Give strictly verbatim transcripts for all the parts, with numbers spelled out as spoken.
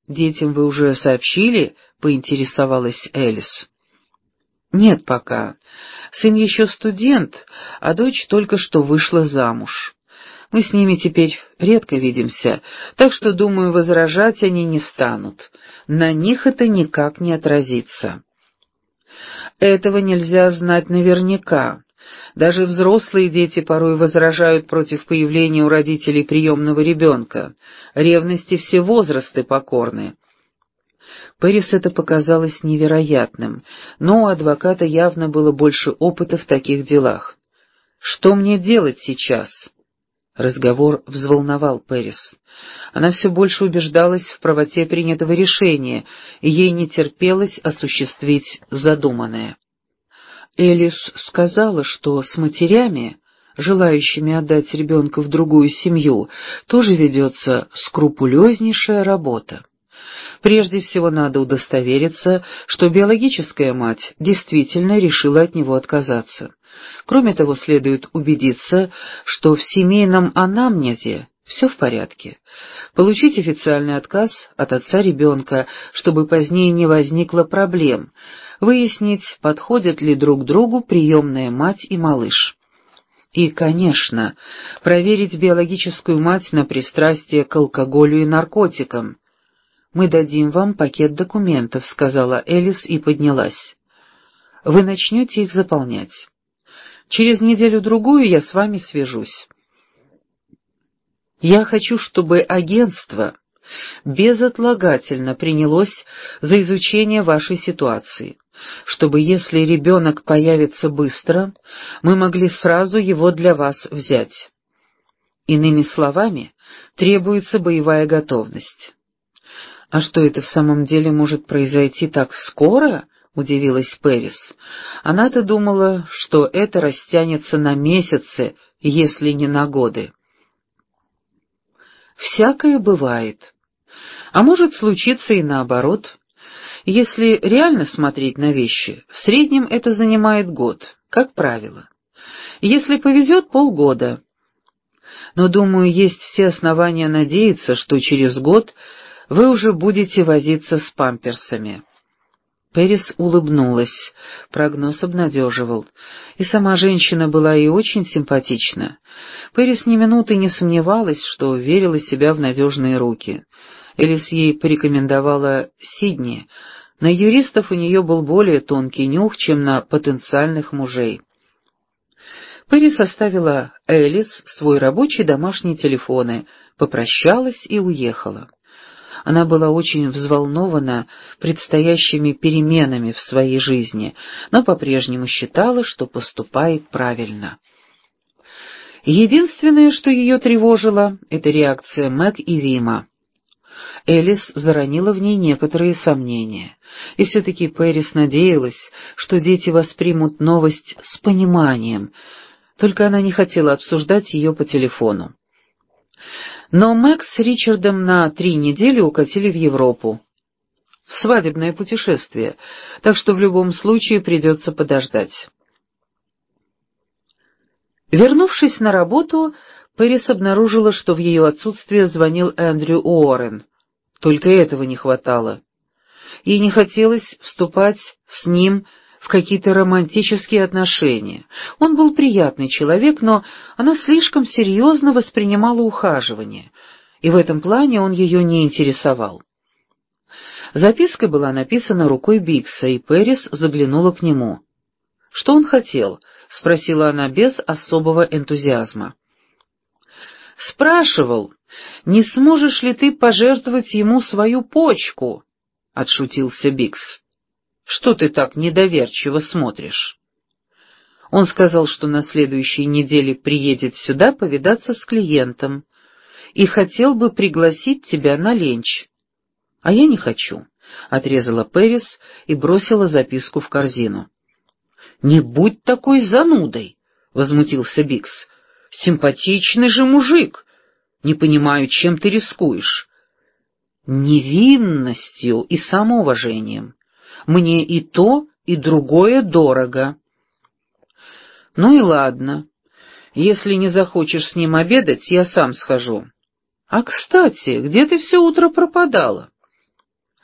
«Детям вы уже сообщили?» — поинтересовалась Элис. «Нет пока. Сын еще студент, а дочь только что вышла замуж. Мы с ними теперь редко видимся, так что, думаю, возражать они не станут. На них это никак не отразится». «Этого нельзя знать наверняка. Даже взрослые дети порой возражают против появления у родителей приемного ребенка. Ревности все возрасты покорны». Пэрис это показалось невероятным, но у адвоката явно было больше опыта в таких делах. «Что мне делать сейчас?» Разговор взволновал Пэрис. Она все больше убеждалась в правоте принятого решения, и ей не терпелось осуществить задуманное. Элис сказала, что с матерями, желающими отдать ребенка в другую семью, тоже ведется скрупулезнейшая работа. Прежде всего надо удостовериться, что биологическая мать действительно решила от него отказаться. Кроме того, следует убедиться, что в семейном анамнезе все в порядке. Получить официальный отказ от отца ребенка, чтобы позднее не возникло проблем. Выяснить, подходят ли друг другу приемная мать и малыш. И, конечно, проверить биологическую мать на пристрастие к алкоголю и наркотикам. «Мы дадим вам пакет документов», — сказала Элис и поднялась. «Вы начнете их заполнять. Через неделю-другую я с вами свяжусь. Я хочу, чтобы агентство безотлагательно принялось за изучение вашей ситуации, чтобы, если ребенок появится быстро, мы могли сразу его для вас взять. Иными словами, требуется боевая готовность». «А что, это в самом деле может произойти так скоро?» — удивилась Пэрис. Она-то думала, что это растянется на месяцы, если не на годы. «Всякое бывает. А может случиться и наоборот. Если реально смотреть на вещи, в среднем это занимает год, как правило. Если повезет, полгода. Но, думаю, есть все основания надеяться, что через год вы уже будете возиться с памперсами». Пэрис улыбнулась, прогноз обнадеживал. И сама женщина была ей очень симпатична. Пэрис ни минуты не сомневалась, что верила себя в надежные руки. Элис ей порекомендовала Сидни. На юристов у нее был более тонкий нюх, чем на потенциальных мужей. Пэрис оставила Элис свой рабочий домашний телефон, попрощалась и уехала. Она была очень взволнована предстоящими переменами в своей жизни, но по-прежнему считала, что поступает правильно. Единственное, что ее тревожило, это реакция Мэг и Вима. Элис заронила в ней некоторые сомнения, и все-таки Пэрис надеялась, что дети воспримут новость с пониманием, только она не хотела обсуждать ее по телефону. Но Мэг с Ричардом на три недели укатили в Европу. В свадебное путешествие, так что в любом случае придется подождать. Вернувшись на работу, Пэрис обнаружила, что в ее отсутствие звонил Эндрю Уоррен. Только этого не хватало. Ей не хотелось вступать с ним в какие-то романтические отношения. Он был приятный человек, но она слишком серьезно воспринимала ухаживание, и в этом плане он ее не интересовал. Записка была написана рукой Биггса, и Пэрис заглянула к нему. «Что он хотел?» — спросила она без особого энтузиазма. «Спрашивал, не сможешь ли ты пожертвовать ему свою почку?» — отшутился Биггс. «Что ты так недоверчиво смотришь?» Он сказал, что на следующей неделе приедет сюда повидаться с клиентом и хотел бы пригласить тебя на ленч. «А я не хочу», — отрезала Пэрис и бросила записку в корзину. «Не будь такой занудой», — возмутился Биггс. «Симпатичный же мужик. Не понимаю, чем ты рискуешь». «Невинностью и самоуважением. Мне и то, и другое дорого». «Ну и ладно. Если не захочешь с ним обедать, я сам схожу. А, кстати, где ты все утро пропадала?»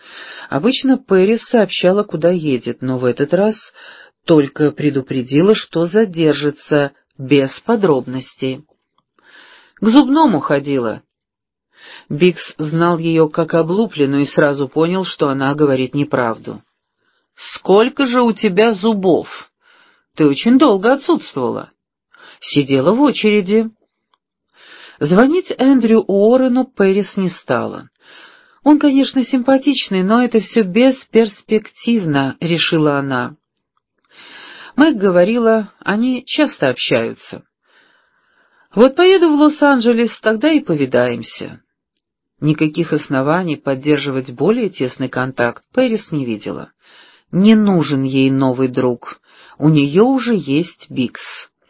Обычно Пэрис сообщала, куда едет, но в этот раз только предупредила, что задержится, без подробностей. К зубному ходила. Бикс знал ее как облупленную и сразу понял, что она говорит неправду. «Сколько же у тебя зубов? Ты очень долго отсутствовала». «Сидела в очереди». Звонить Эндрю Уоррену Пэрис не стала. «Он, конечно, симпатичный, но это все бесперспективно», — решила она. Мэг говорила, они часто общаются. «Вот поеду в Лос-Анджелес, тогда и повидаемся». Никаких оснований поддерживать более тесный контакт Пэрис не видела. Не нужен ей новый друг, у нее уже есть Бикс.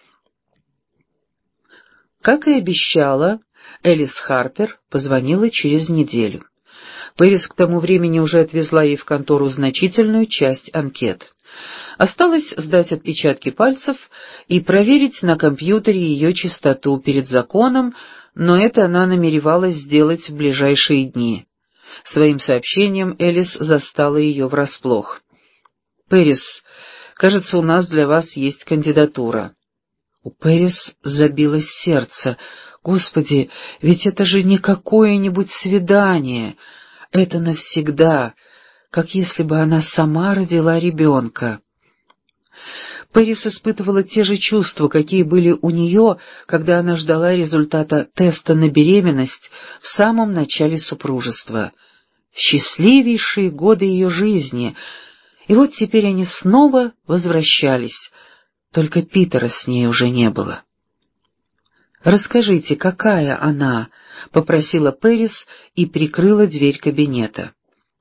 Как и обещала, Элис Харпер позвонила через неделю. Пэрис к тому времени уже отвезла ей в контору значительную часть анкет. Осталось сдать отпечатки пальцев и проверить на компьютере ее чистоту перед законом, но это она намеревалась сделать в ближайшие дни. Своим сообщением Элис застала ее врасплох. «Пэрис, кажется, у нас для вас есть кандидатура». У Пэрис забилось сердце. «Господи, ведь это же не какое-нибудь свидание. Это навсегда, как если бы она сама родила ребенка». Пэрис испытывала те же чувства, какие были у нее, когда она ждала результата теста на беременность в самом начале супружества. Счастливейшие годы ее жизни. И вот теперь они снова возвращались, только Питера с ней уже не было. «Расскажите, какая она?» — попросила Пэрис и прикрыла дверь кабинета.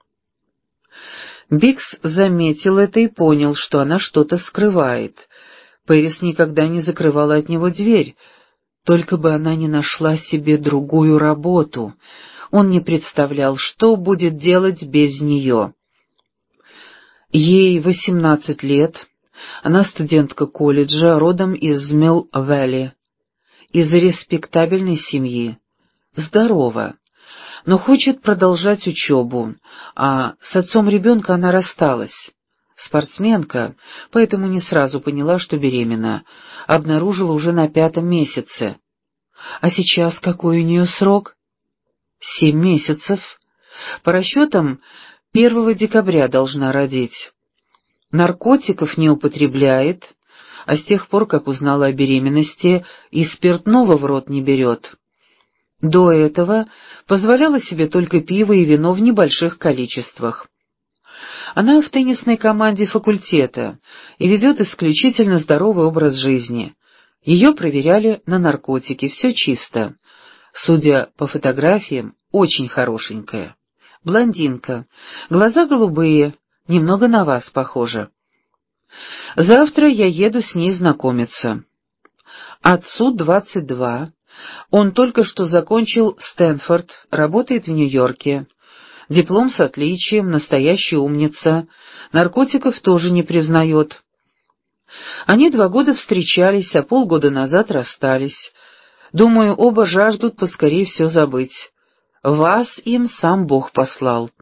Бикс заметил это и понял, что она что-то скрывает. Пэрис никогда не закрывала от него дверь, только бы она не нашла себе другую работу. Он не представлял, что будет делать без нее. Ей восемнадцать лет, она студентка колледжа, родом из Милл-Вэлли, из респектабельной семьи, здорова, но хочет продолжать учебу, а с отцом ребенка она рассталась. Спортсменка, поэтому не сразу поняла, что беременна, обнаружила уже на пятом месяце. А сейчас какой у нее срок? Семь месяцев. По расчетам, первого декабря должна родить. Наркотиков не употребляет, а с тех пор, как узнала о беременности, и спиртного в рот не берет. До этого позволяла себе только пиво и вино в небольших количествах. Она в теннисной команде факультета и ведет исключительно здоровый образ жизни. Ее проверяли на наркотики, все чисто. Судя по фотографиям, очень хорошенькая. Блондинка, глаза голубые, немного на вас похожа. Завтра я еду с ней знакомиться. Отцу двадцать два. Он только что закончил Стэнфорд, работает в Нью-Йорке. Диплом с отличием, настоящая умница. Наркотиков тоже не признает. Они два года встречались, а полгода назад расстались. Думаю, оба жаждут поскорее все забыть. Вас им сам Бог послал.